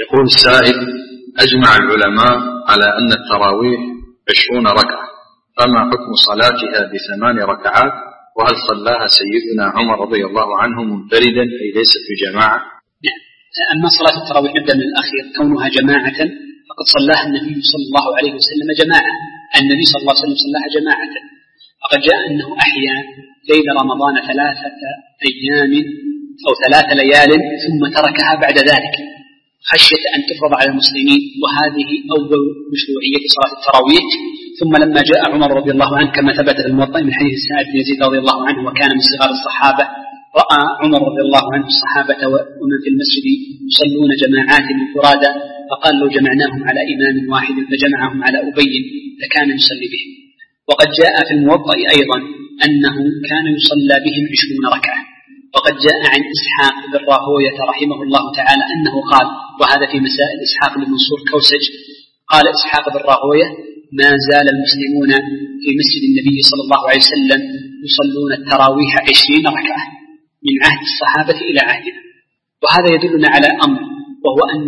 يقول السائل: أجمع العلماء على أن التراويح 20 ركعة، فما حكم صلاتها ب8 ركعات؟ وهل صلاها سيدنا عمر رضي الله عنه منفردا أي ليست بجماعة؟ أما صلاة التراويح نبدأ من الأخير، كونها جماعة فقد صلاها النبي صلى الله عليه وسلم جماعة. النبي صلى الله عليه وسلم صلاها جماعة، فقد جاء أنه أحيا ليل رمضان 3 أيام أو 3 ليال ثم تركها بعد ذلك خشية أن تفرض على المسلمين، وهذه أول مشروعية صلاة التراويح. ثم لما جاء عمر رضي الله عنه كما ثبت في الموطأ من حديث سعد بن يزيد رضي الله عنه وكان من صغار الصحابة، رأى عمر رضي الله عنه الصحابة ومن في المسجد يصلون جماعات فرادى، فقال: لو جمعناهم على إمام واحد فجمعهم على أبي لكان يصلي بهم. وقد جاء في الموطأ أيضا أنه كان يصلى بهم 20 ركعة. وقد جاء عن إسحاق بن راهوية رحمه الله تعالى أنه قال، وهذا في مسائل إسحاق بن منصور كوسج، قال إسحاق بن راهوية: ما زال المسلمون في مسجد النبي صلى الله عليه وسلم يصلون التراويح 20 ركعة من عهد الصحابة إلى عهدنا. وهذا يدلنا على أمر، وهو أن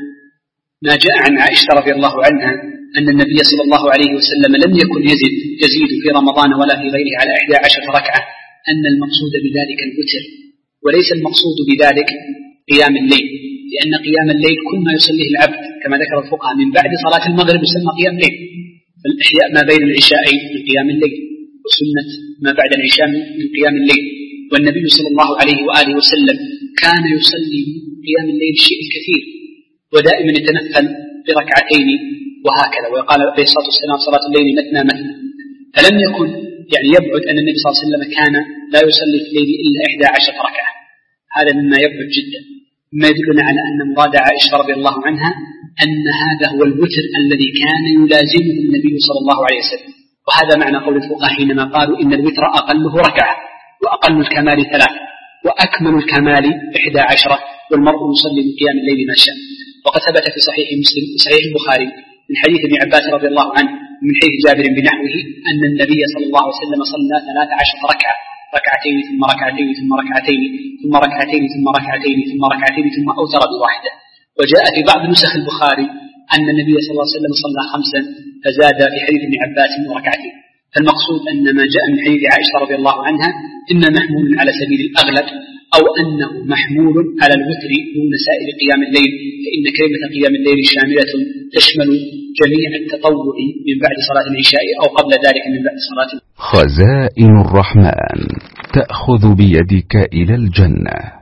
ما جاء عن عائشة رضي الله عنها أن النبي صلى الله عليه وسلم لم يكن يزيد في رمضان ولا في غيره على 11 ركعة، أن المقصود بذلك الوتر، وليس المقصود بذلك قيام الليل، لأن قيام الليل كل ما يصليه العبد كما ذكر الفقهاء من بعد صلاة المغرب يسمى قيام الليل، فالإحياء ما بين العشاءين من قيام الليل، وسنة ما بعد العشاء من قيام الليل. والنبي صلى الله عليه وآله وسلم كان يصلي قيام الليل شيء كثير، ودائما يتنفل بركعتين وهكذا، ويقال عليه الصلاة والسلام: صلاة الليل مثنى مثنى. فلم يكن يبعد أن النبي صلى الله عليه وسلم كان لا يصلي في الليل إلا 11 ركعة، هذا مما يبعد جدا، مما يدلنا على أن مراد عائشة رضي الله عنها أن هذا هو الوتر الذي كان يلازمه النبي صلى الله عليه وسلم. وهذا معنى قول الفقهاء حينما قالوا إن الوتر أقله ركعة، وأقل الكمال 3، وأكمل الكمال 11، والمرء يصلي من قيام الليل ما شاء. وقد ثبت في صحيح مسلم في صحيح البخاري من حديث ابن عباس رضي الله عنه من حديث جابر بنحوه أن النبي صلى الله عليه وسلم صلى 13 ركعة، ركعتين ثم ركعتين ثم ركعتين ثم ركعتين ثم ركعتين ثم ركعتين ثم أوتر بواحدة. وجاء في بعض نسخ البخاري أن النبي صلى الله عليه وسلم صلى 5 فزاد في حديث ابن عباس ركعتين. فالمقصود أن ما جاء من حديث عائشة رضي الله عنها إما محمول على سبيل الأغلب أو أنه محمول على الوتر دون سائر قيام الليل، فإن كلمة قيام الليل شاملة تشمل جميع التطوع من بعد صلاة العشاء أو قبل ذلك من بعد صلاة. خزائن الرحمن تأخذ بيدك إلى الجنة.